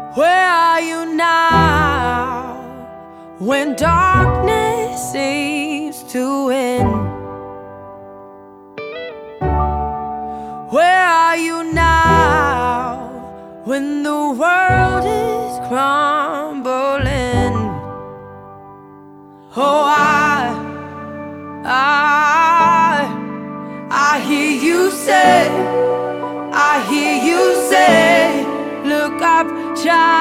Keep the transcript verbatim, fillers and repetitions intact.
Where are you now when darkness seems to win? Where are you now when the world is crumbling? Oh, I, I, I hear you say, I hear you say, look up, child.